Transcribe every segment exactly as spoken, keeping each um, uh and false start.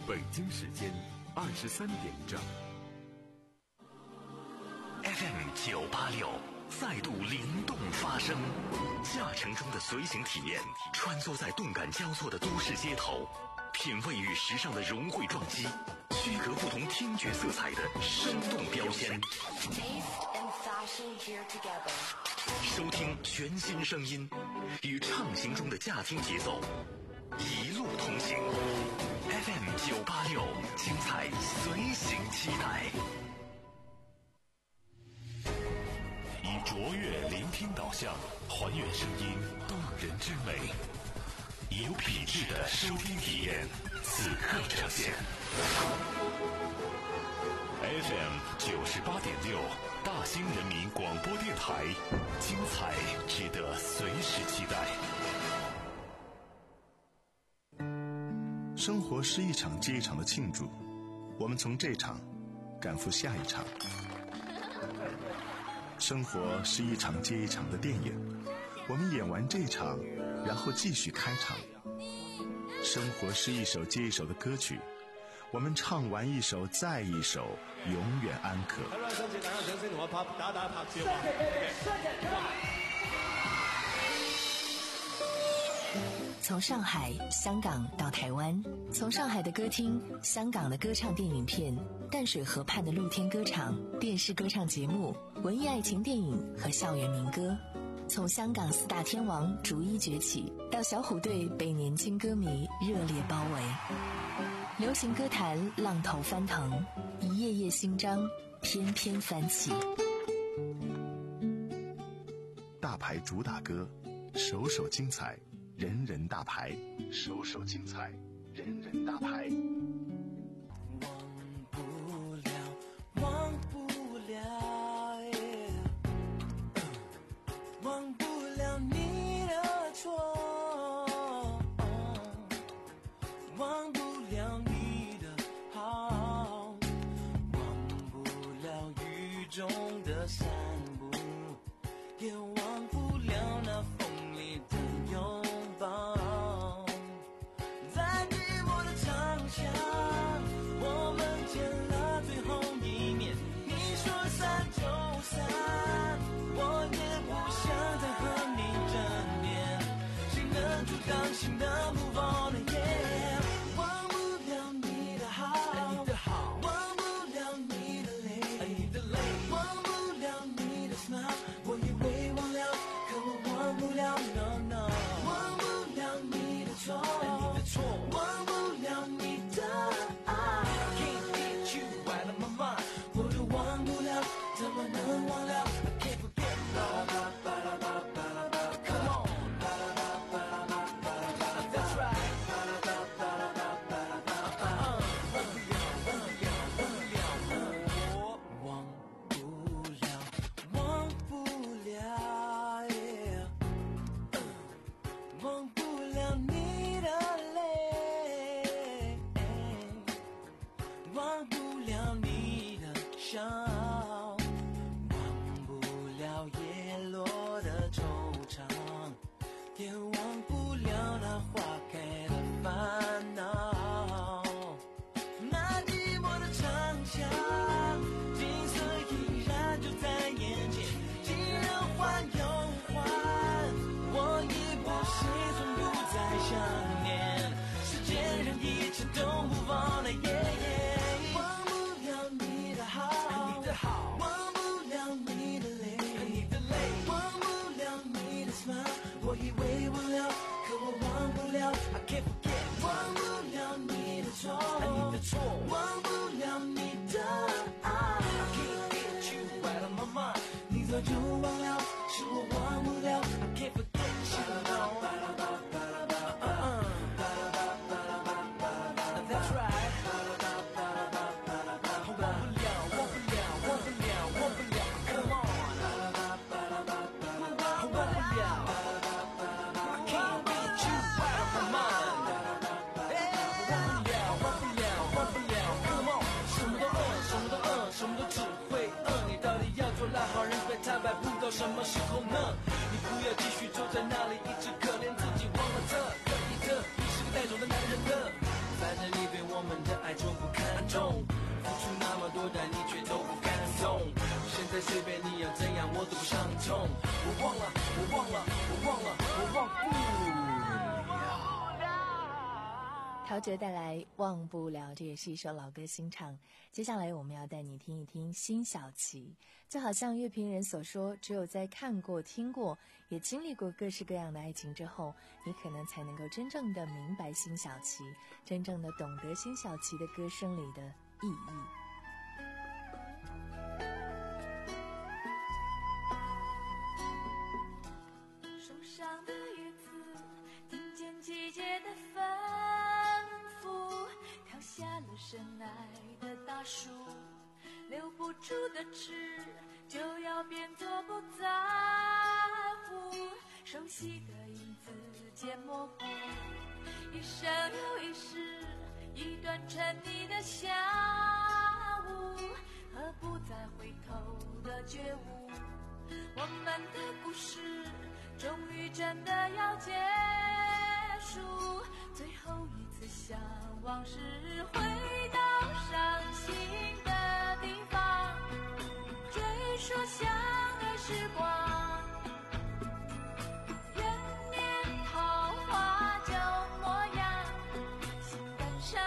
北京时间二十三点整。 F M 九八六再度灵动发声，驾乘中的随行体验，穿梭在动感交错的都市街头，品味与时尚的融汇撞击，区隔不同听觉色彩的生动标签。收听全新声音，与畅行中的驾听节奏，一路同行。F M 九八六，精彩随行期待。以卓越聆听导向，还原声音动人之美，以有品质的收听体验，此刻呈现。F M 九十八点六，大兴人民广播电台，精彩值得随时期待。 生活是一场接一场的庆祝，我们从这场赶赴下一场。生活是一场接一场的电影，我们演完这场，然后继续开场。生活是一首接一首的歌曲，我们唱完一首再一首，永远安可。 从上海、香港到台湾，从上海的歌厅、香港的歌唱电影片、淡水河畔的露天歌场、电视歌唱节目、文艺爱情电影和校园民歌，从香港四大天王逐一崛起，到小虎队被年轻歌迷热烈包围，流行歌坛浪头翻腾，一页页新章翩翩翻起。 大牌主打歌，首首精彩，人人大牌，首首精彩，人人大牌。 忘不了，忘不了， yeah 忘不了你的错，忘不了你的好，忘不了雨中的散步，也忘不了那风里的拥抱，在寂寞的长陶喆带来忘不了，这也是一首老歌新唱。接下来我们要带你听一听辛晓琪。就好像乐评人所说，只有在看过听过也经历过各式各样的爱情之后，你可能才能够真正的明白辛晓琪，真正的懂得辛晓琪的歌声里的意义。 树上的叶子听见季节的吩咐，跳下了深爱的大树，留不住的痴就要变作不在乎，熟悉的影子渐模糊，一生又一世，一段沉溺的下午，和不再回头的觉悟，我们的故事终于真的要结束，最后一次向往事回到伤心的地方，追溯相爱时光，人面桃花旧模样，心感伤，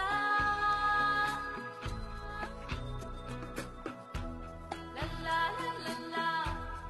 啦啦啦啦啦。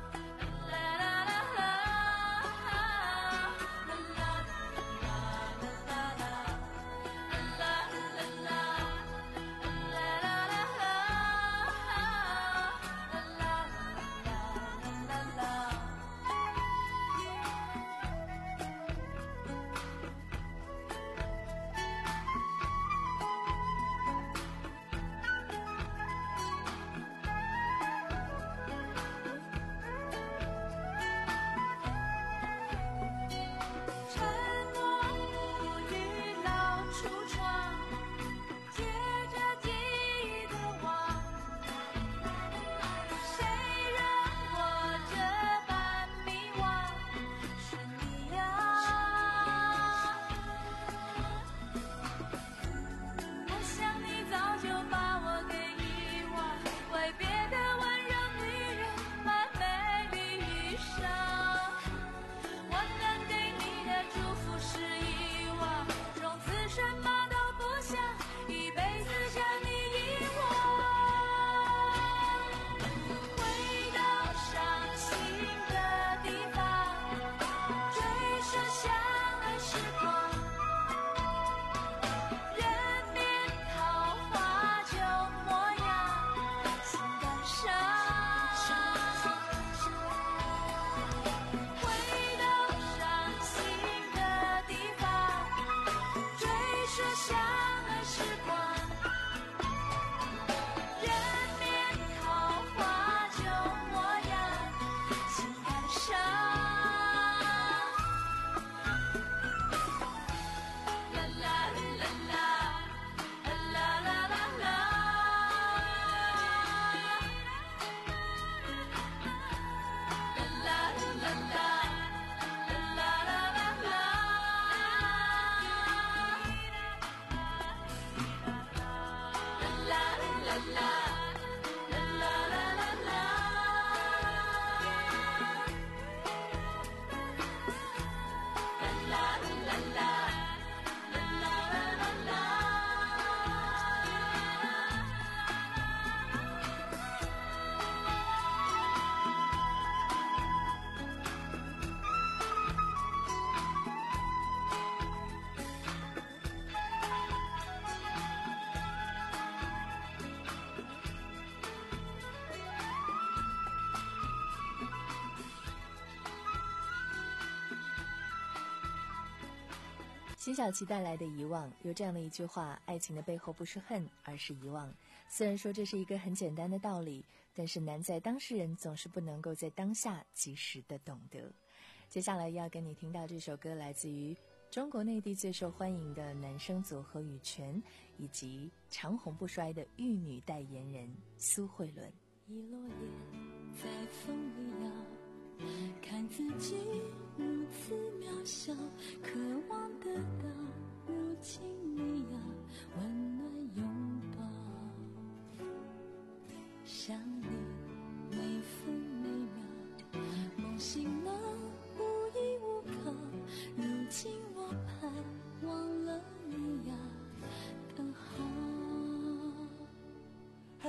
辛晓琪带来的遗忘，有这样的一句话：爱情的背后不是恨，而是遗忘。虽然说这是一个很简单的道理，但是难在当事人总是不能够在当下及时的懂得。接下来要跟你听到这首歌，来自于中国内地最受欢迎的男声组合羽泉，以及长红不衰的玉女代言人苏慧伦。 一落叶在风里摇，看自己如此渺小，渴望得到如今你要温暖拥抱，想你每分每秒，梦醒了无依无靠，如今我盼望了你呀。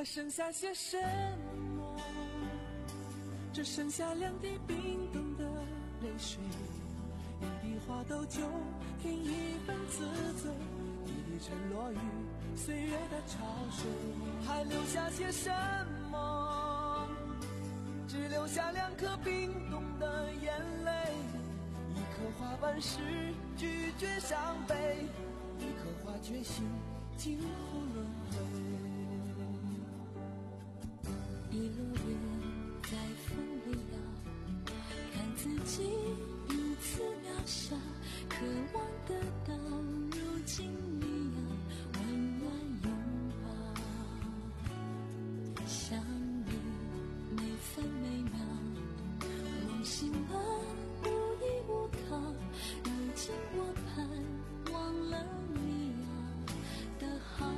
还剩下些什么？只剩下两滴冰冻的泪水，一滴花豆酒，添一份自醉，一滴沉落于岁月的潮水。还留下些什么？只留下两颗冰冻的眼泪，一颗花瓣时拒绝伤悲，一颗花决心今后轮回。 一落叶在风里摇，看自己如此渺小，渴望得到如今一样温暖拥抱。想你每分每秒，梦醒了无依无靠，如今我盼望了你啊的好。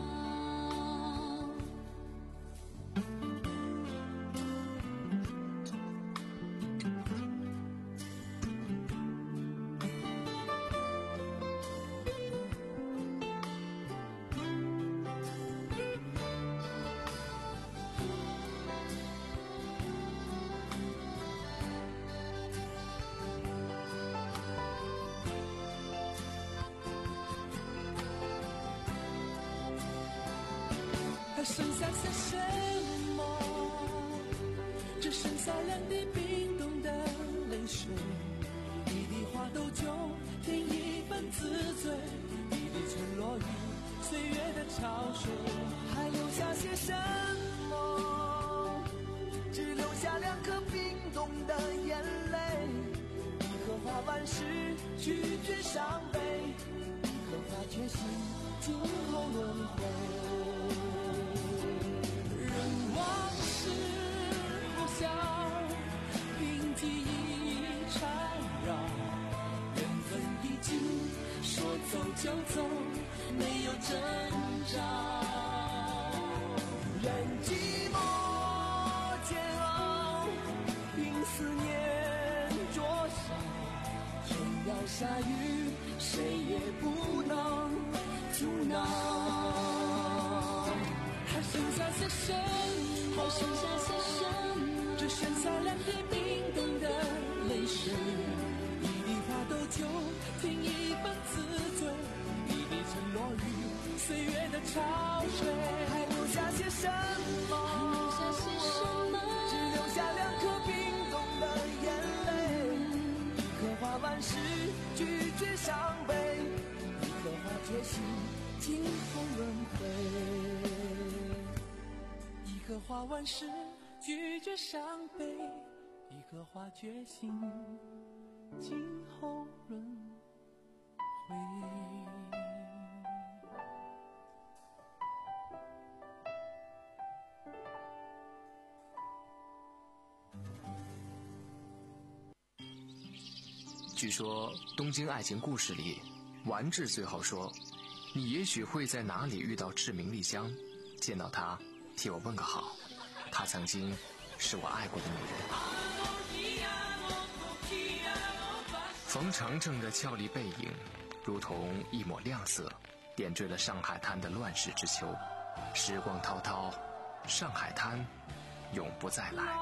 还剩下些什么？只剩下两滴冰冻的泪水，一滴花豆酒，添一份自醉，一滴沉落于岁月的潮水。还留下些什么？只留下两颗冰冻的眼泪，一颗花瓣时拒绝伤悲，一颗花决心今后轮回。往事呼啸，凭记忆缠绕，缘分已尽，说走就走，没有征兆。任寂寞煎熬，凭思念灼烧，天要下雨，谁也不能阻挠。还剩下些什么？ 还剩下些什么？ 只剩下两滴冰冻的泪水，一滴花豆酒，添一份自醉，一滴沉落于岁月的潮水。还留下些什么？ 还留下些什么？ 只留下两颗冰冻的眼泪，一颗花瓣时拒绝伤悲，一颗花决心今后轮回。一颗花完时拒绝伤悲，一颗花决心今后轮回。 据说《东京爱情故事》里，丸治最后说：“你也许会在哪里遇到志明丽香，见到她，替我问个好。她曾经是我爱过的女人。”冯程程的俏丽背影，如同一抹亮色，点缀了上海滩的乱世之秋。时光滔滔，上海滩永不再来。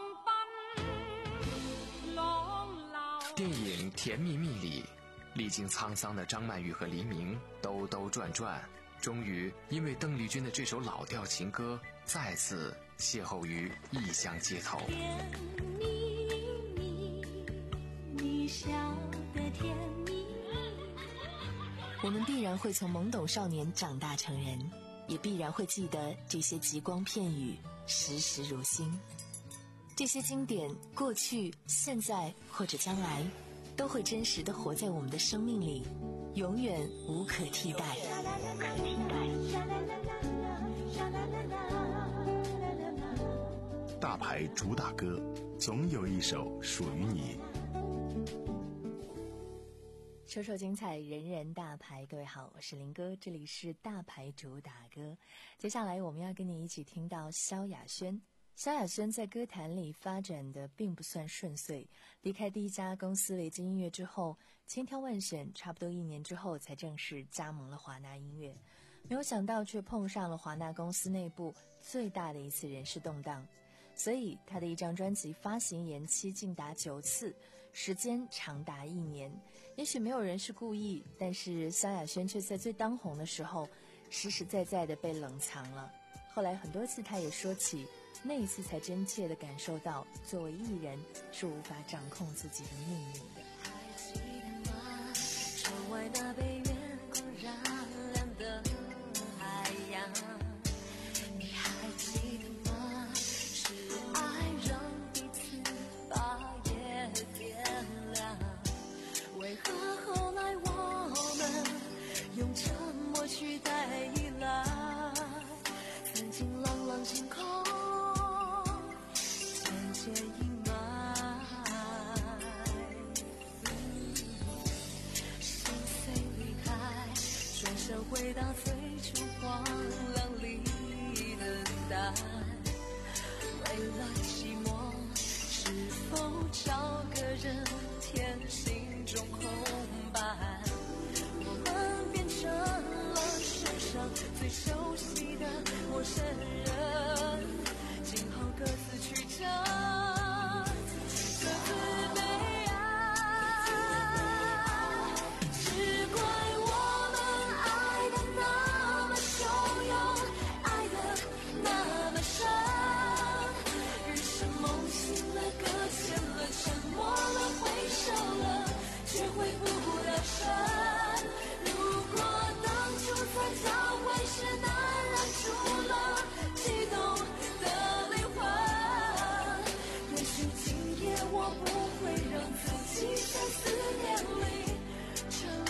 电影《甜蜜蜜》里，历经沧桑的张曼玉和黎明兜兜转转，终于因为邓丽君的这首老调情歌，再次邂逅于异乡街头。 甜蜜蜜，你笑得甜蜜蜜。 我们必然会从懵懂少年长大成人，也必然会记得这些极光片语，时时如新。这些经典，过去、现在或者将来，都会真实地活在我们的生命里，永远无可替代。 大牌主打歌，总有一首属于你。 首首精彩，人人大牌。各位好，我是林哥，这里是大牌主打歌。接下来我们要跟你一起听到萧亚轩。萧亚轩在歌坛里发展的并不算顺遂，离开第一家公司雷金音乐之后，千挑万选，差不多一年之后才正式加盟了华纳音乐。 没有想到却碰上了华纳公司内部最大的一次人事动荡，所以他的一张专辑发行延期竟达九次，时间长达一年。也许没有人是故意，但是萧亚轩却在最当红的时候实实在在的被冷藏了。后来很多次他也说起，那一次才真切地感受到作为艺人是无法掌控自己的命运的。 还记得吗？窗外那被月光染亮的海洋，你还记得吗？是爱让彼此把夜点亮，为何后来我们用沉默取代依赖？曾经朗朗星空渐渐阴霾，心碎离开，转身回到最初荒凉里等待。为了寂寞，是否找个人填心中空白？我们变成了世上最熟悉的陌生人，今后各自去找，各自悲哀。只怪我们爱的那么汹涌，爱的那么深，于是梦醒了，搁浅了，沉默了，回首了，却回不了神。如果当初才交会时难忍住了激动的灵魂，也许今夜我不会让自己在思念里沉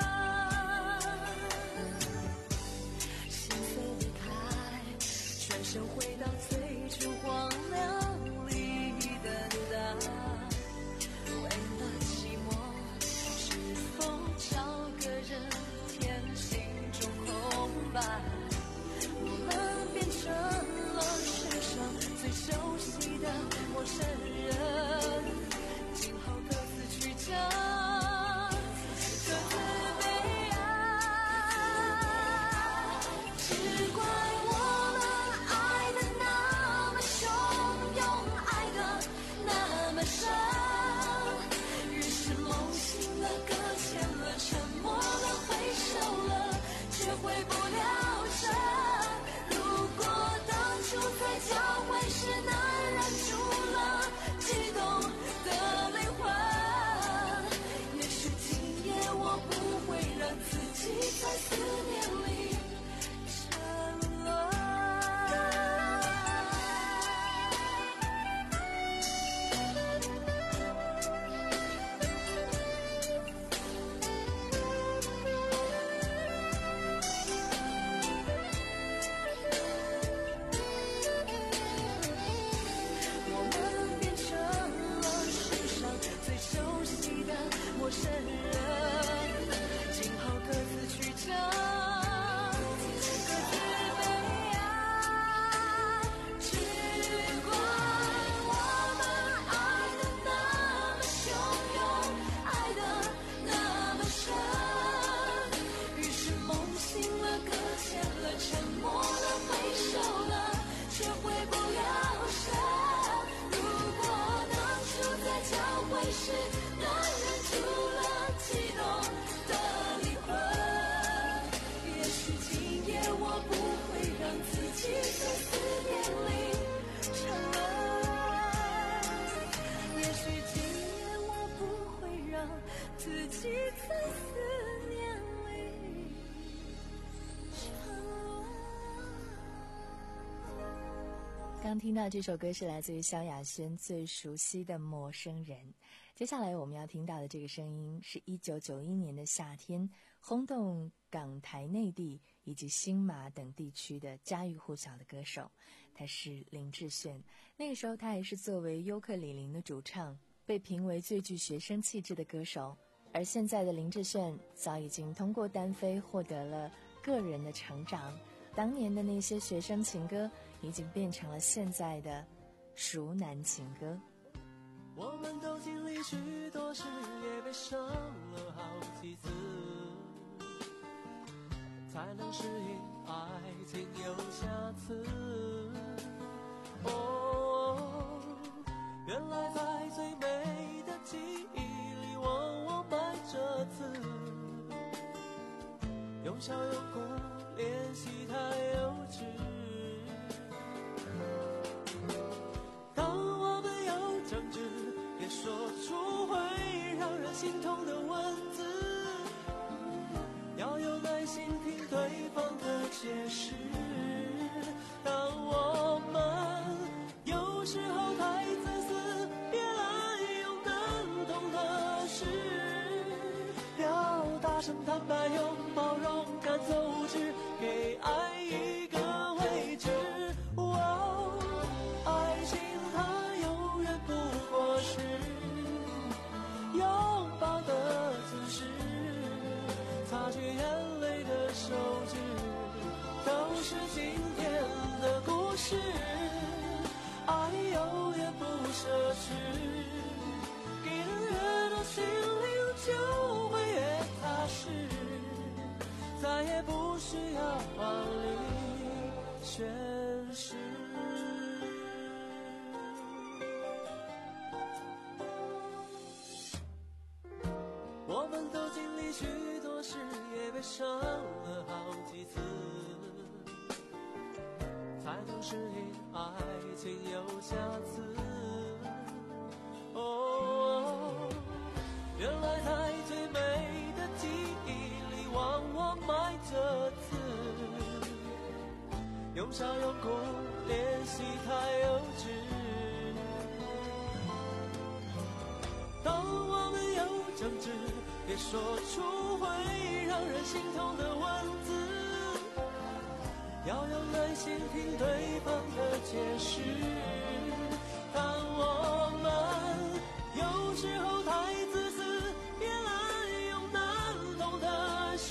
沦。心碎离开，转身回到最初荒凉里等待。为了寂寞，是否找个人填心中空白？我们变成了世上最熟悉的陌生人，今后各自去找，各自悲哀。只怪我们爱的那么汹涌，爱的那么深，于是梦醒了，搁浅了，沉默了，回首了，却回不了神。如果当初在交会时难忍住了激动的灵魂，也许今夜我不会让自己在思念里沉沦。我们变成了世上最熟悉的陌生人，今后各自去找，各自悲哀。只怪我们爱的那么汹涌，爱的那么深，于是梦醒了，搁浅了，沉默了，回首了，却回不了神。如果当初在交会时难忍住了激动的灵魂，也许今夜我不会让自己在思念里沉沦，也许今夜我不会让自己在思念里沉沦。 刚听到这首歌是来自于萧亚轩最熟悉的陌生人。接下来我们要听到的这个声音是一九九一年的夏天轰动港台内地以及新马等地区的家喻户晓的歌手，他是林志炫。那个时候他还是作为尤克里里的主唱，被评为最具学生气质的歌手。而现在的林志炫早已经通过单飞获得了个人的成长，当年的那些学生情歌已经变成了现在的熟男情歌。 我们都经历许多事，也被伤了好几次， 才能适应爱情有瑕疵。哦，原来在最美的记忆里往往埋着刺，用笑用哭练习太幼稚。当我们有争执，别说出会让人心痛的文字，要有耐心听对方的解释。当我们有时候太自私，别滥用难懂的事，要大声坦白，用包容赶走无知，给爱一个位置。哦，爱情它永远不过是拥抱的姿势，擦去眼泪的手指，都是今天的故事。爱永远不奢侈，给的越多，心灵就会越踏实，再也不需要华丽宣誓。我们都经历许多事，也被伤了好几次，才能适应爱情有瑕疵。哦，原来在最美的记忆里往往埋着刺，用笑用哭练习太幼稚。当我们有争执，别说出会让人心痛的文字，要有耐心听对方的解释。当我们有时候太自私，别滥用难懂的事，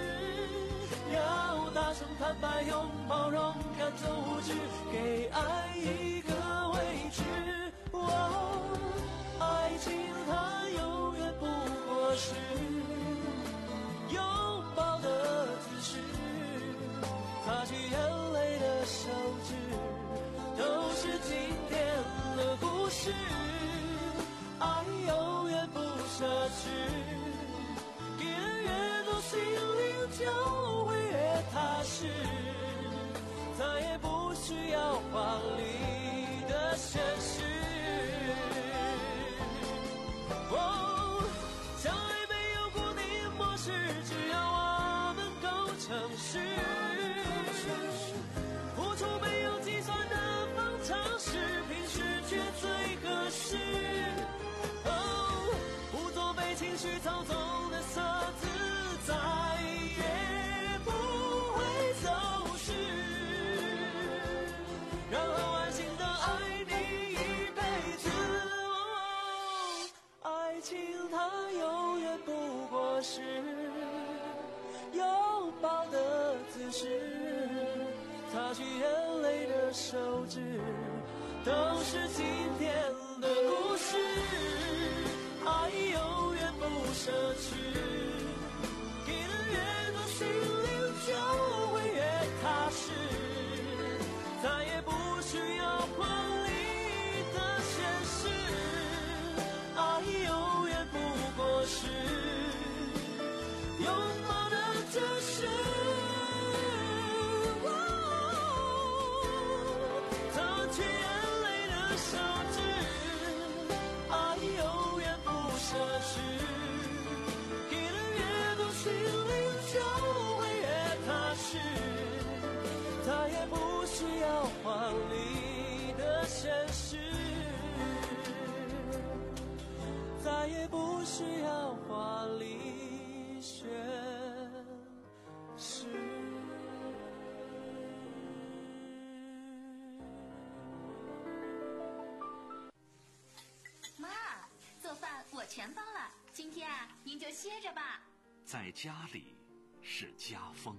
要大声坦白，用包容赶走无知，给爱一个位置。哦，爱情它永远不过是拥抱的姿势，擦去眼泪的手指，都是今天的故事。爱永远不奢侈，给的越多，心灵就会越踏实，再也不需要华丽的宣誓。哦，相爱没有固定模式，只要我们够诚实，付出没有计算的方程式，平时却最合适。哦，不做被情绪操纵的色字，再也不会走失，然后安心的爱你一辈子。哦，爱情它永远不过是拥抱的姿势，擦去眼泪的手指，都是今天的故事。爱永远不奢侈，给的越多，心灵就会越踏实，再也不需要华丽的宣誓。爱永远不过是拥抱的姿势。擦去眼泪的手指，爱永远不奢侈，给的越多，心灵就会越踏实，再也不需要华丽的宣誓，再也不需要华丽宣誓。 妈，做饭我全包了，今天啊，您就歇着吧。 在家里是家风。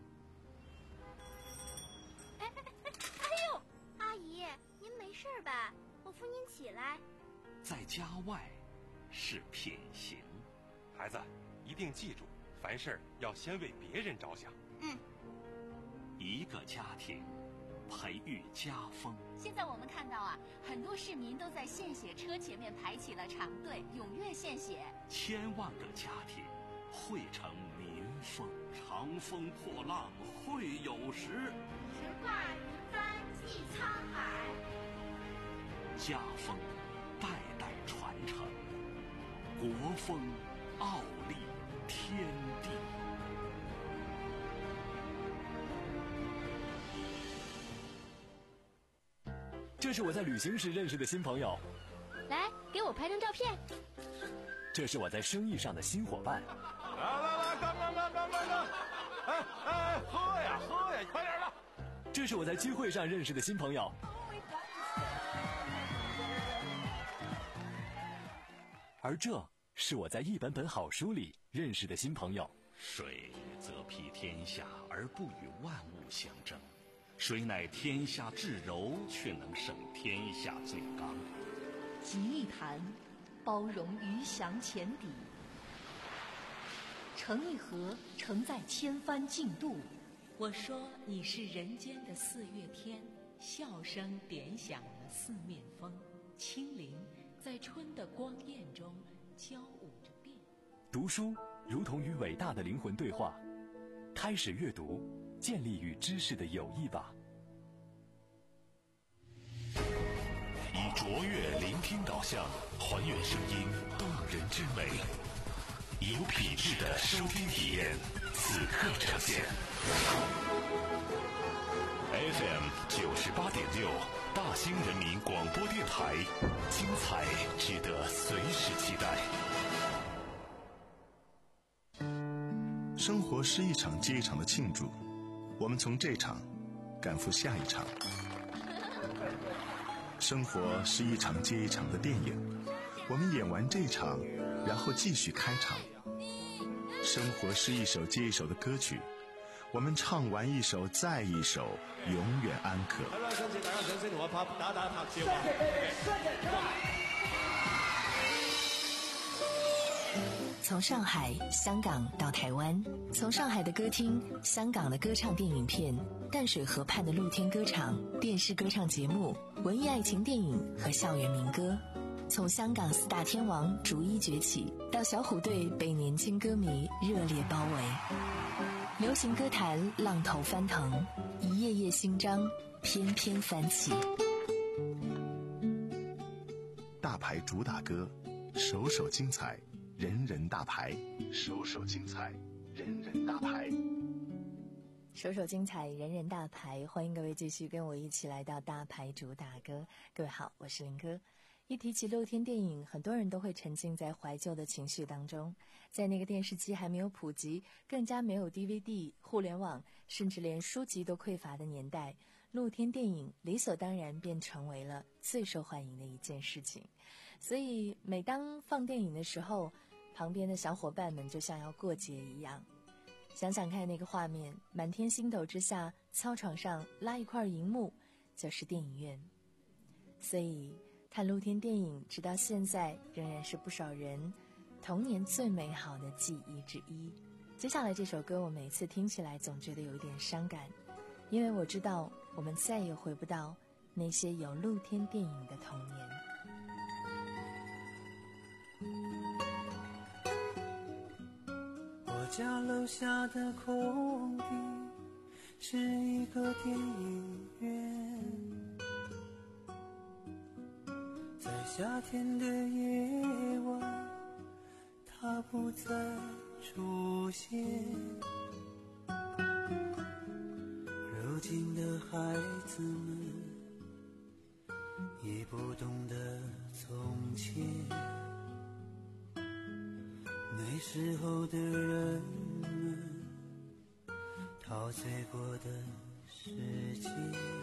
哎哎哎哎呦，阿姨，您没事吧？我扶您起来。 在家外是品行。 孩子，一定记住，凡事要先为别人着想。 嗯， 一个家庭，培育家风。 现在我们看到啊，很多市民都在献血车前面排起了长队，踊跃献血。 千万个家庭汇成民风，长风破浪会有时， 直挂云帆济沧海。 家风代代传承，国风傲立天地。 这是我在旅行时认识的新朋友， 来，给我拍张照片。 这是我在生意上的新伙伴。 来来来，干干干干干干！哎哎，喝呀喝呀，快点的！ 这是我在聚会上认识的新朋友。而这是我在一本本好书里认识的新朋友。 水则披天下而不与万物相争，水乃天下至柔，却能胜天下最刚。 集一坛，包容鱼翔浅底；盛一盒，盛在千帆竞渡。我说你是人间的四月天，笑声点响了四面风，清灵在春的光艳中交舞着变。 读书如同与伟大的灵魂对话，开始阅读，建立与知识的友谊吧。 以卓越聆听导向，还原声音动人之美，有品质的收听体验，此刻呈现。F M 九十八点六，大兴人民广播电台，精彩值得随时期待。 生活是一场接一场的庆祝，我们从这场赶赴下一场。生活是一场接一场的电影，我们演完这场，然后继续开场。生活是一首接一首的歌曲，我们唱完一首再一首，永远安可。 从上海、香港到台湾，从上海的歌厅、香港的歌唱电影片、淡水河畔的露天歌场、电视歌唱节目、文艺爱情电影和校园民歌，从香港四大天王逐一崛起，到小虎队被年轻歌迷热烈包围，流行歌坛浪头翻腾，一页页新章翩翩翻起。 大牌主打歌，首首精彩，人人大牌，首首精彩，人人大牌， 首首精彩，人人大牌。欢迎各位继续跟我一起来到大牌主打歌。各位好，我是林哥。一提起露天电影，很多人都会沉浸在怀旧的情绪当中。在那个电视机还没有普及，更加没有 D V D、互联网，甚至连书籍都匮乏的年代，露天电影理所当然便成为了最受欢迎的一件事情。所以每当放电影的时候，旁边的小伙伴们就像要过节一样。想想看那个画面，满天星斗之下，操场上拉一块荧幕，就是电影院。所以看露天电影直到现在仍然是不少人童年最美好的记忆之一。接下来这首歌我每次听起来总觉得有一点伤感，因为我知道我们再也回不到那些有露天电影的童年。 我家楼下的空地是一个电影院，在夏天的夜晚它不再出现，如今的孩子们也不懂得从前，那时候的人们陶醉过的世界。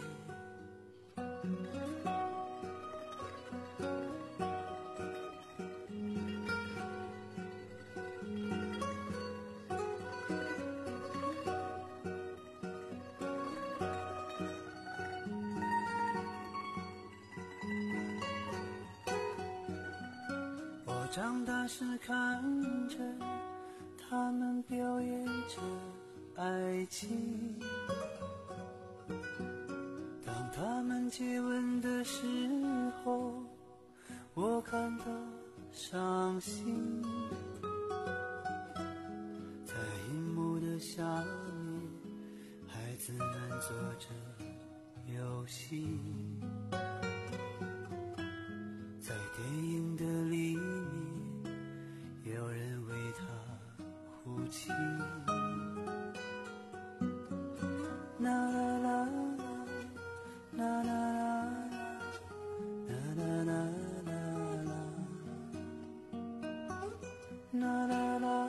我长大时看着他们表演着爱情， 感到伤心，在荧幕的下面，孩子们做着游戏，在电影的里面，有人为他哭泣。啦啦啦啦啦啦啦啦啦啦啦啦啦。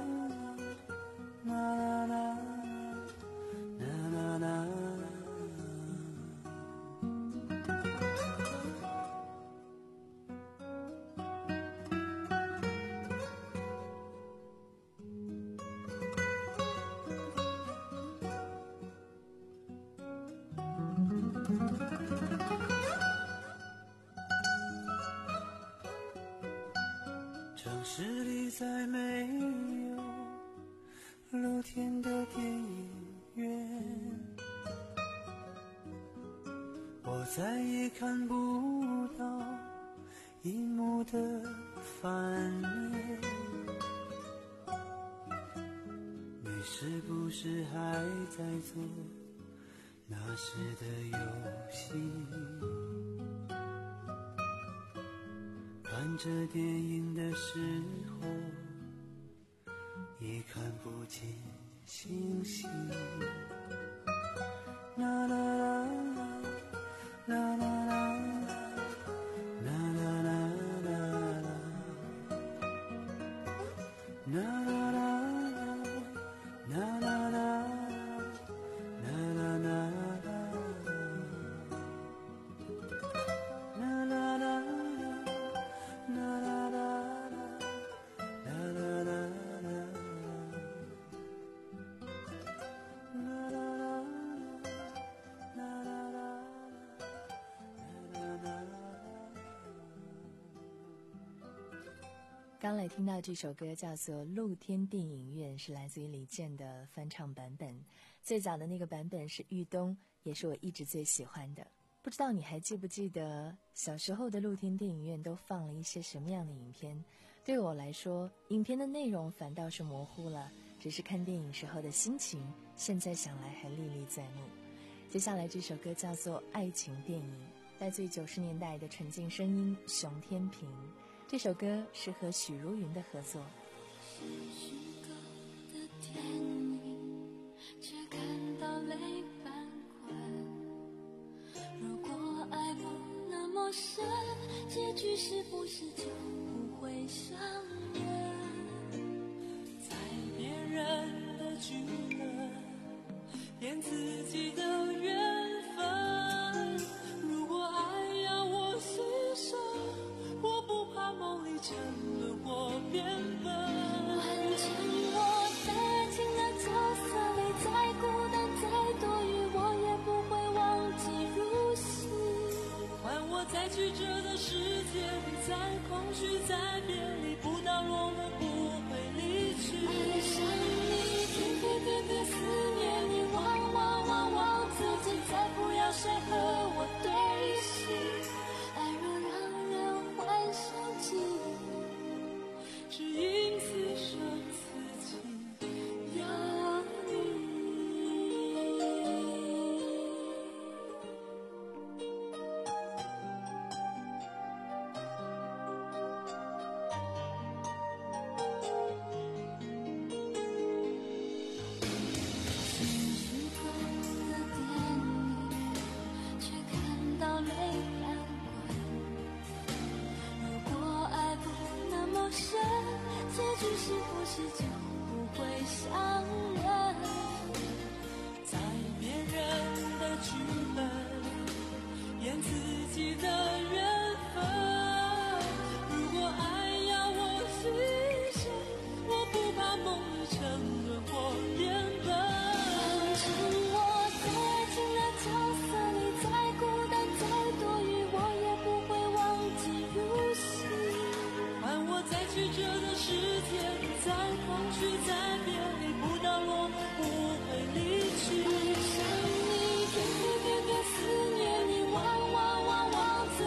城市里再没有露天的电影院，我再也看不到荧幕的翻面。你是不是还在做那时的游戏？看着电影的时候，也看不见星星。啦啦啦啦啦啦啦啦啦啦啦啦啦啦。 刚来听到这首歌叫做《露天电影院》，是来自于李健的翻唱版本。最早的那个版本是玉东，也是我一直最喜欢的。不知道你还记不记得小时候的露天电影院都放了一些什么样的影片？对我来说，影片的内容反倒是模糊了，只是看电影时候的心情，现在想来还历历在目。接下来这首歌叫做《爱情电影》，来自于九十年代的纯净声音熊天平。这首歌是和许茹芸的合作。 是虚构的电影，却看到泪斑滚。如果爱不那么深，结局是不是就不会相认？ 在别人的剧本，演自己的缘分。如果爱要我牺牲，我不怕梦里沉沦或变笨， 换成我带进了角色里，再孤单再多余，我也不会忘记入戏。 换我在曲折的世界里，在空虚在别离，不到落寞不会离去。 爱上你，天天天天思念你，忘忘忘忘自己，再不要谁和我对戏。爱若让人幻想记忆， 只因此生此情有你。是虚构的电影，却看到泪斑滚。如果爱不那么深，结局是不是就不会相认？ 在别人的剧本，演自己的缘分。如果爱要我牺牲，我不怕梦里沉沦或变笨。 换成我带进了角色里，再孤单再多余，我也不会忘记入戏。 换我在曲折的世界里，在空虚在别离，不到落寞不会离去。 爱上你，天天天天思念你，忘忘忘忘自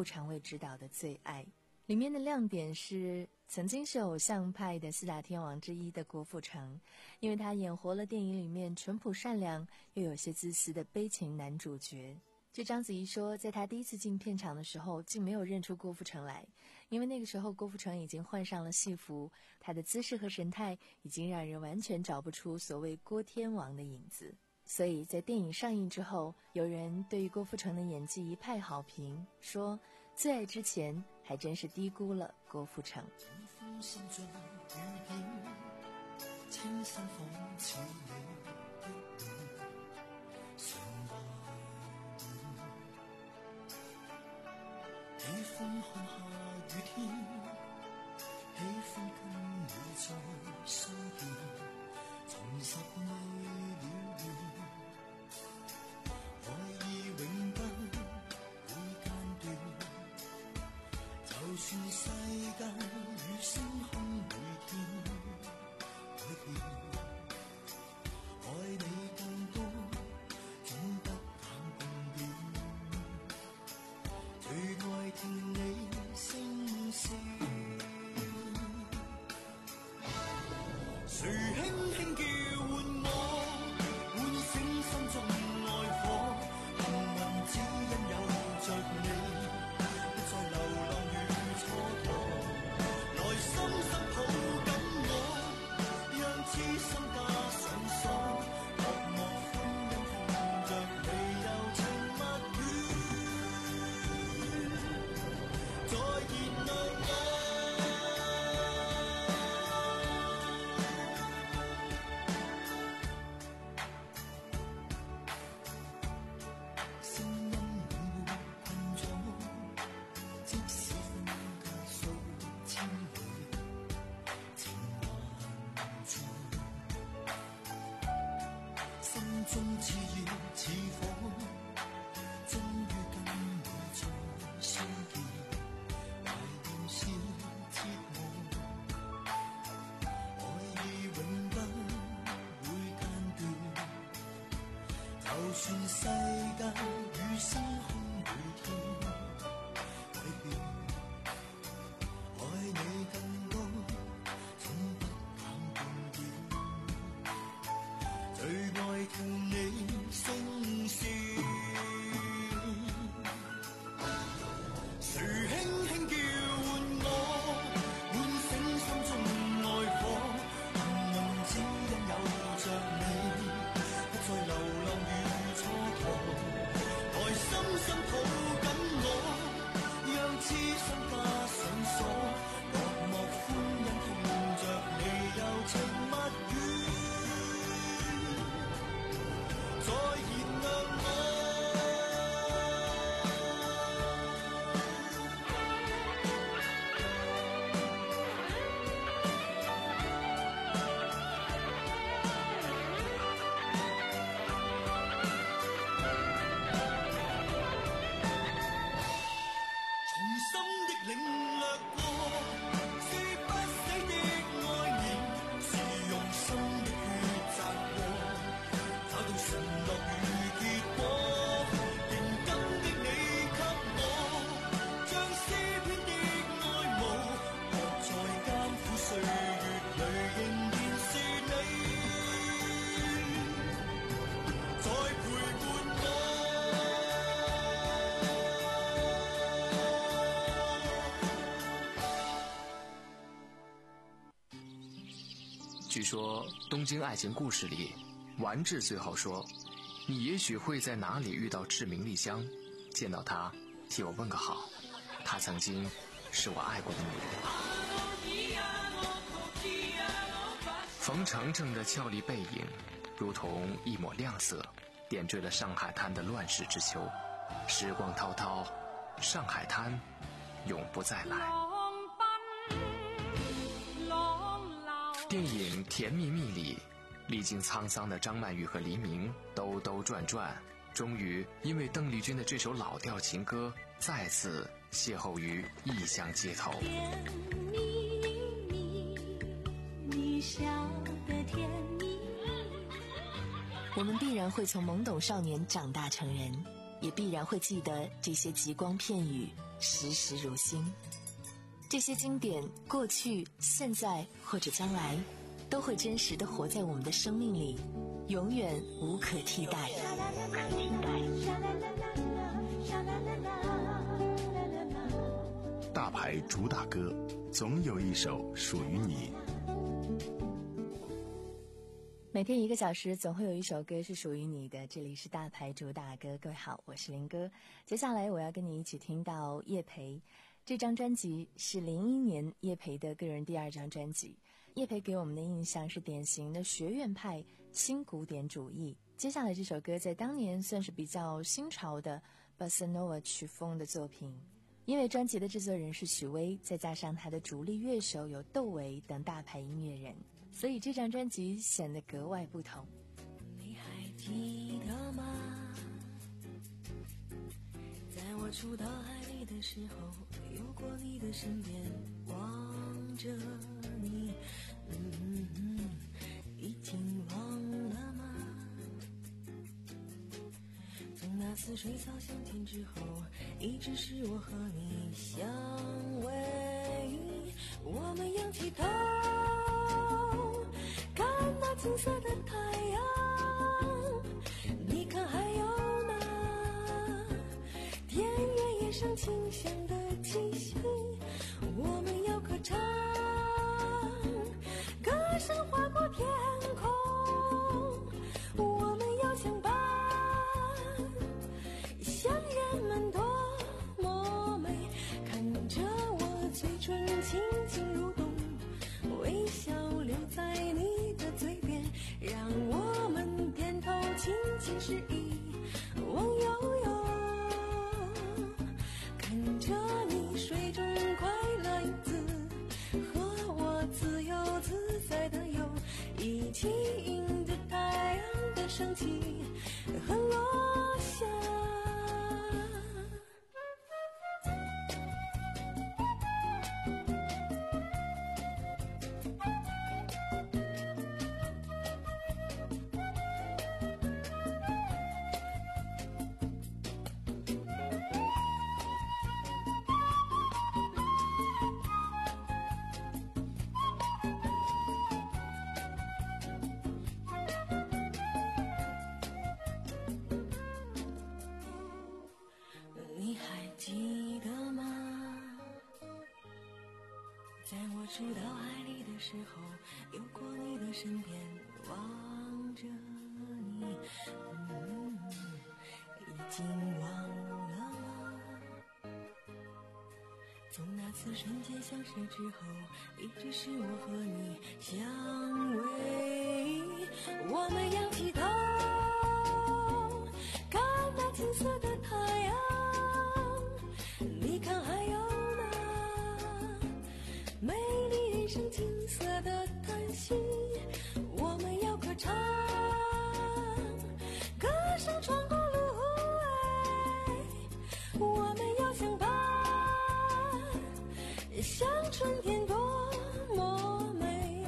顾长卫执导的《最爱》。里面的亮点是曾经是偶像派的四大天王之一的郭富城，因为他演活了电影里面淳朴善良又有些自私的悲情男主角。据章子怡说，在他第一次进片场的时候竟没有认出郭富城来，因为那个时候郭富城已经换上了戏服，他的姿势和神态已经让人完全找不出所谓郭天王的影子。所以在电影上映之后，有人对于郭富城的演技一派好评，说最爱之前还真是低估了郭富城。 喜歡看下雨天，喜歡跟你再相見，重拾愛了緣，愛意永不會間斷，就算世界與星空每天改變，愛你更多總不減共戀，最愛聽你聲線，誰輕輕叫喚我，喚醒心中愛火，幸運只因有着你，不再流浪與蹉跎，來深深抱緊我，讓痴心加上鎖，默默歡欣聽着你柔情蜜語，再燃亮我。聲音永沒困阻，即使分隔數千里，情還在，心中熾熱似火，終於跟你再相見，懷念是折磨，愛意永不會間斷，就算世界與星空每天改變，愛你更多總不減半點，最愛聽你聲線，誰輕輕叫喚我，喚醒心中愛火，幸運只因有着你，不再流浪與蹉跎，來深深抱緊我，讓痴心加上鎖，默默歡欣聽着你柔情蜜語，再燃亮我。從心的領略過，是不死的愛念，是用心的血摘過，找到承諾與結果，認真的你給我，像詩篇的愛慕，學在艱苦歲月裏仍然是你，在陪伴我。 据说《东京爱情故事》里，丸治最后说：“你也许会在哪里遇到志明丽香，见到她，替我问个好。她曾经是我爱过的女人。”冯程程的俏丽背影，如同一抹亮色，点缀了上海滩的乱世之秋。时光滔滔，上海滩永不再来。电影《甜蜜蜜》里，历经沧桑的张曼玉和黎明兜兜转转，终于因为邓丽君的这首老调情歌，再次邂逅于异乡街头。 甜蜜蜜，你笑得甜蜜。 我们必然会从懵懂少年长大成人， 也必然会记得这些极光片语，时时如新。这些经典，过去、现在或者将来，都会真实地活在我们的生命里，永远无可替代。无可替代。 大牌主打歌，总有一首属于你。 每天一个小时，总会有一首歌是属于你的。这里是大牌主打歌，各位好，我是林哥。接下来我要跟你一起听到叶培，这张专辑是零一年叶培的个人第二张专辑。叶培给我们的印象是典型的学院派新古典主义。接下来这首歌在当年算是比较新潮的 Bossa Nova 曲风的作品。因为专辑的制作人是许巍，再加上他的主力乐手有窦唯等大牌音乐人，所以这张专辑显得格外不同。 你还记得吗？在我触到海里的时候，游过你的身边，望着你，嗯嗯，已经忘了吗？从那次水草相见之后，一直是我和你相偎，我们仰起头看那金色的太阳，你看还有那田园野上清香的气息，我们要歌唱，歌声划过天空，我们要相伴，像人们多么美，看着我嘴唇轻轻蠕动，微笑留在你的嘴边，让我们点头轻轻示意，望悠悠，看着你水中快乐影子，和我自由自在的游，一起迎着太阳的升起和落下。你还记得吗？在我触到海里的时候，游过你的身边，望着你，嗯，已经忘了吗？从那次瞬间相识之后，一直是我和你相偎，我们仰起头看那金色的太阳，你看还有那美丽人生金色的叹息，我们要歌唱，歌声穿过芦苇，我们要相伴，像春天多么美。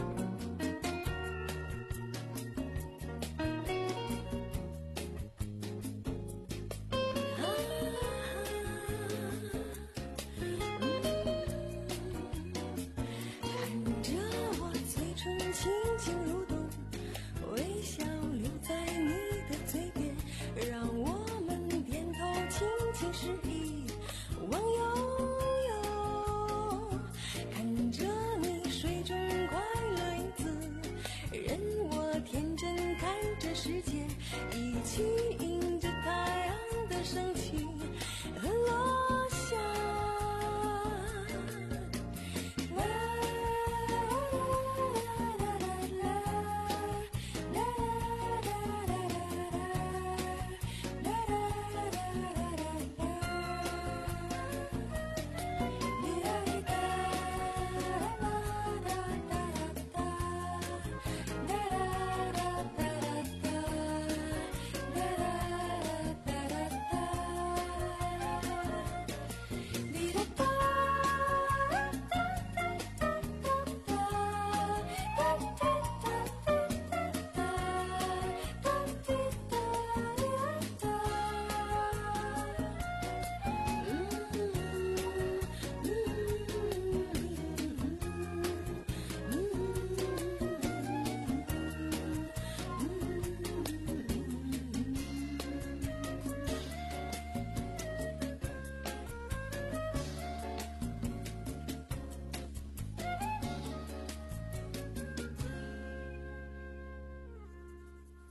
看着我嘴唇轻轻蠕动，微笑留在你的嘴边，让我们点头轻轻示意，望悠悠，看着你水中快乐影子，任我天真看着世界，一起迎着太阳的升起和落下。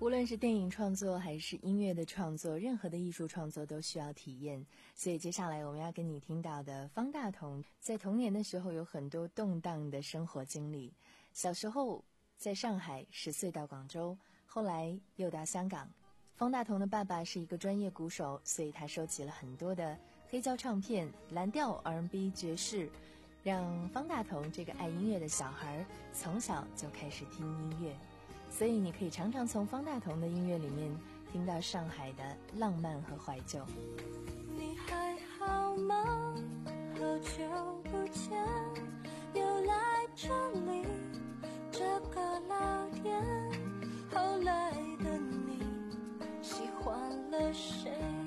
无论是电影创作还是音乐的创作，任何的艺术创作都需要体验。所以接下来我们要跟你听到的方大同，在童年的时候有很多动荡的生活经历。小时候在上海，十岁到广州，后来又到香港。方大同的爸爸是一个专业鼓手，所以他收集了很多的黑胶唱片、蓝调、R and B、爵士，让方大同这个爱音乐的小孩从小就开始听音乐。所以你可以常常从方大同的音乐里面听到上海的浪漫和怀旧。 你还好吗？好久不见，又来这里这个老店，后来的你喜欢了谁？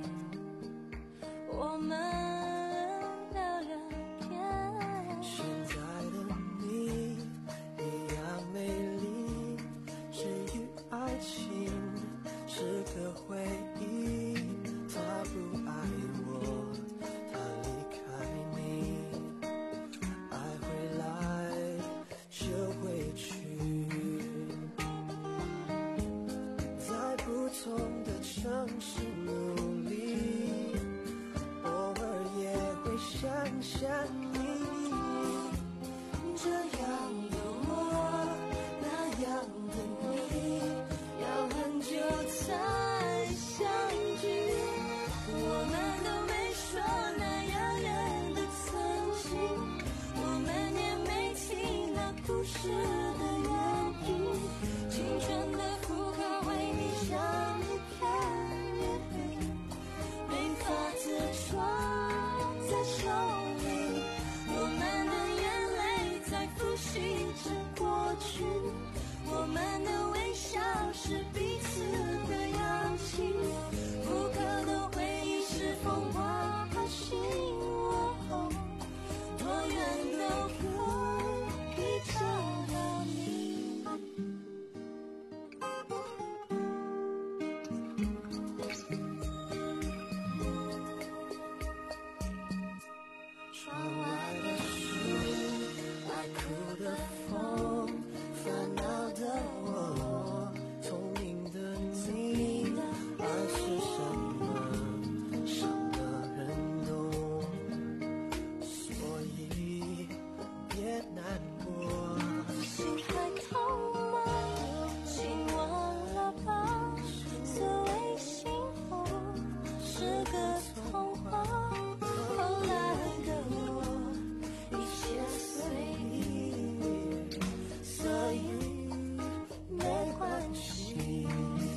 我们聊聊天。 现在的你一样美丽，至于爱情是个回忆，他不爱我，他离开你，爱回来就回去，在不同的城市努力，偶尔也会想想你，这样的我，那样的你，要很久才相聚。我们都没说那遥远的曾经，我们也没提那故事的原因，青春的符号为你像一片月饼，没法子装在手里，我们的眼泪在复习着过去，我们的微笑是彼此的氧气，不可的回忆是风刮醒我后，多远都可以找到你。窗外的树，爱哭的风，烦恼的我，聪明的你，爱是什么，伤的人懂，所以别难过。 心还痛吗？请忘了吧，所谓幸福是个童话，后来的我一切随意，所以没关系，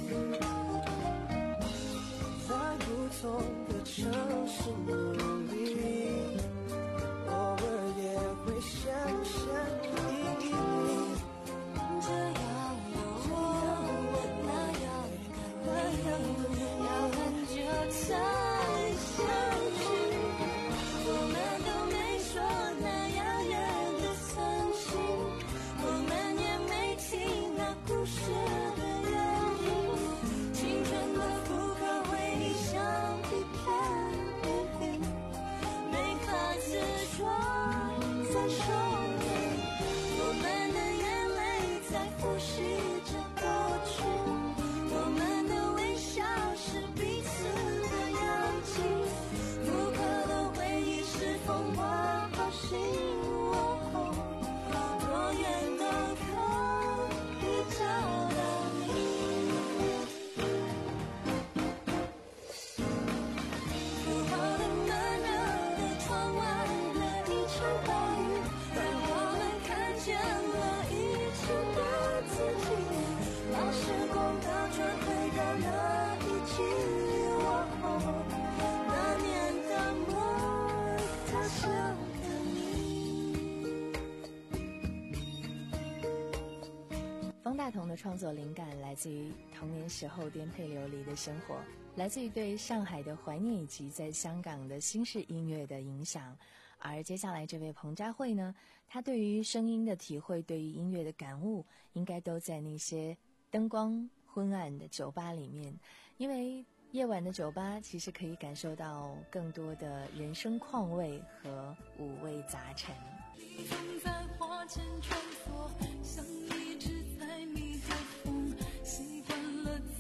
在不同的城市努力，偶尔也会想想你， 这样的我，那样的你，要很久才相聚。我们都没说那遥远的曾经，我们也没提那故事的原因，青春的符号为你像一片月饼，没法子装在手里，我们的眼泪在复习着过去，我们的微笑是彼此的氧气，不可的回忆是风刮醒我后，多远都可以找到你。午后的闷热的窗外的一场暴雨，让我们看见了以前的自己，把时光倒转回到那一季，哦，那年的我，他乡的你。 方大同的创作灵感来自于童年时候颠沛流离的生活，来自于对上海的怀念以及在香港的新式音乐的影响。而接下来这位彭佳慧呢，她对于声音的体会，对于音乐的感悟，应该都在那些灯光昏暗的酒吧里面，因为夜晚的酒吧其实可以感受到更多的人生况味和五味杂陈。 风在花间穿梭，像一只在蜜的风，习惯了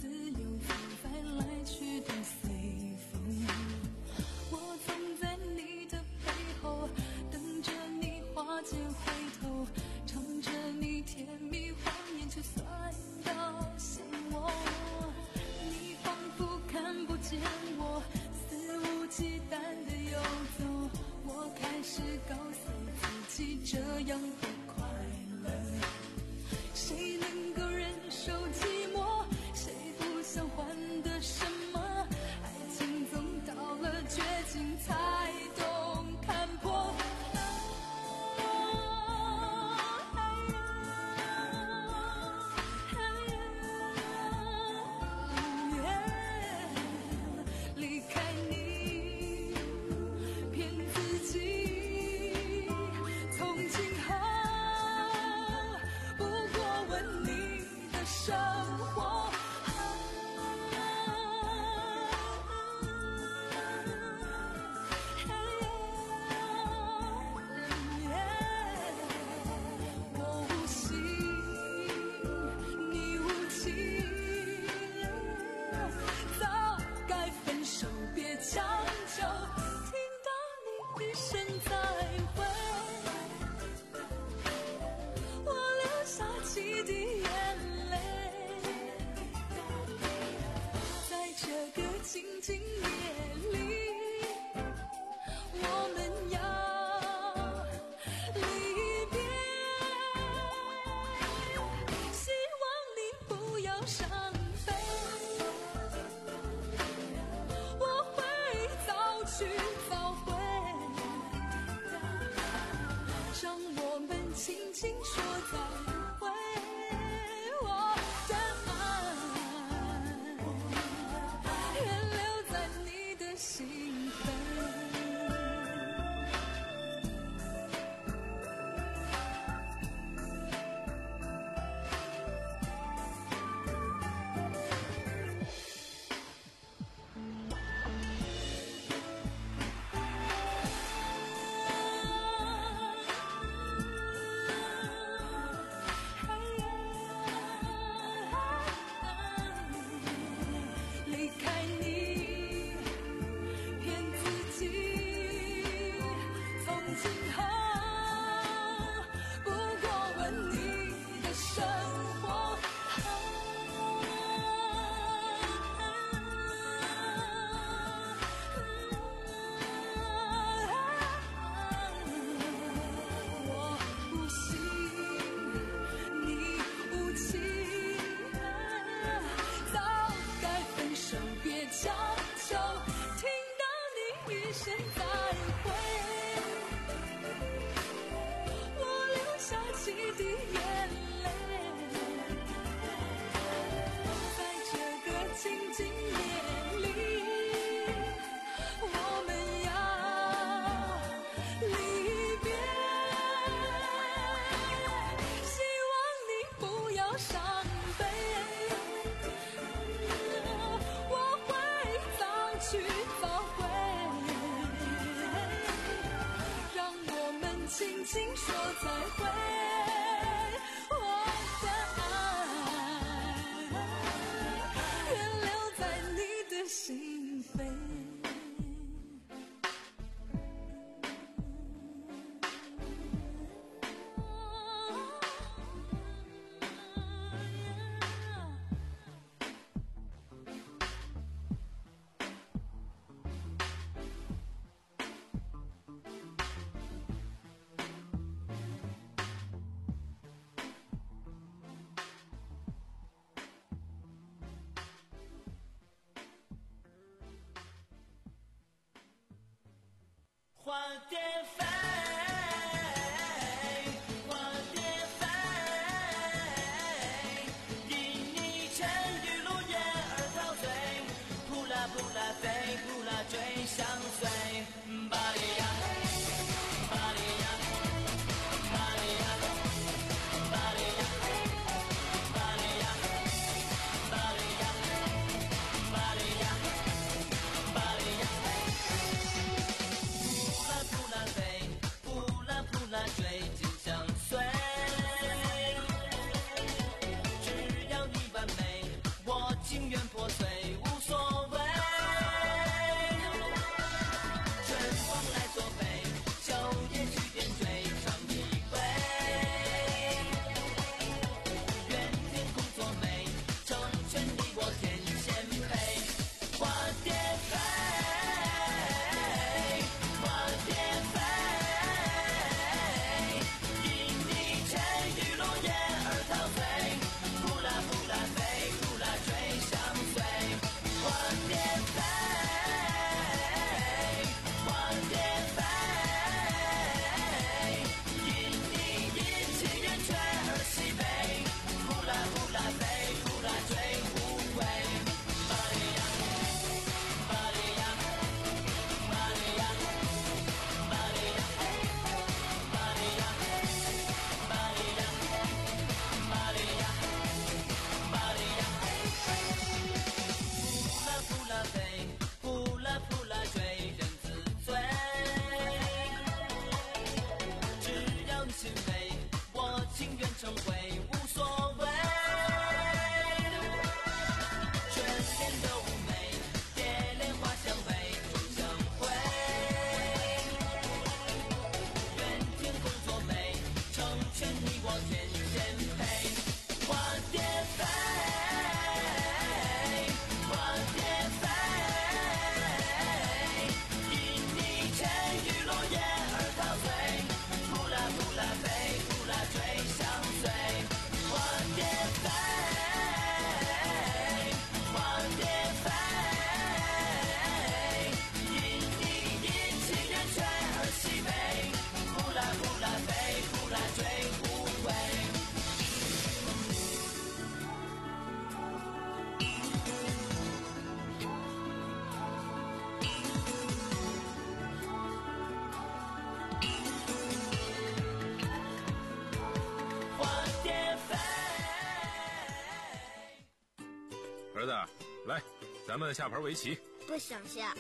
要伤悲，我会早去早回，让我们轻轻说再会。我的爱愿留在你的心扉。离开你，骗自己，从今后不过问你的生活。我不信你无情，早该分手，别强求，听到你一声再会，我流下几滴眼泪，在这个情景夜里，我们要离别，希望你不要伤悲，我会早去早回，让我们轻轻说再会。我的爱愿留在你的心扉。 花蝶飞，花蝶飞，因你沉鱼落雁而陶醉，扑啦扑啦飞，扑啦追相随。巴黎呀，巴黎呀，巴黎呀，巴黎呀，巴黎呀，巴黎呀，巴黎呀，巴黎呀。扑啦扑啦飞，扑啦扑啦追，紧相随。只要你完美，我情愿破碎，无所谓。 子，来，咱们下盘围棋。 不想下。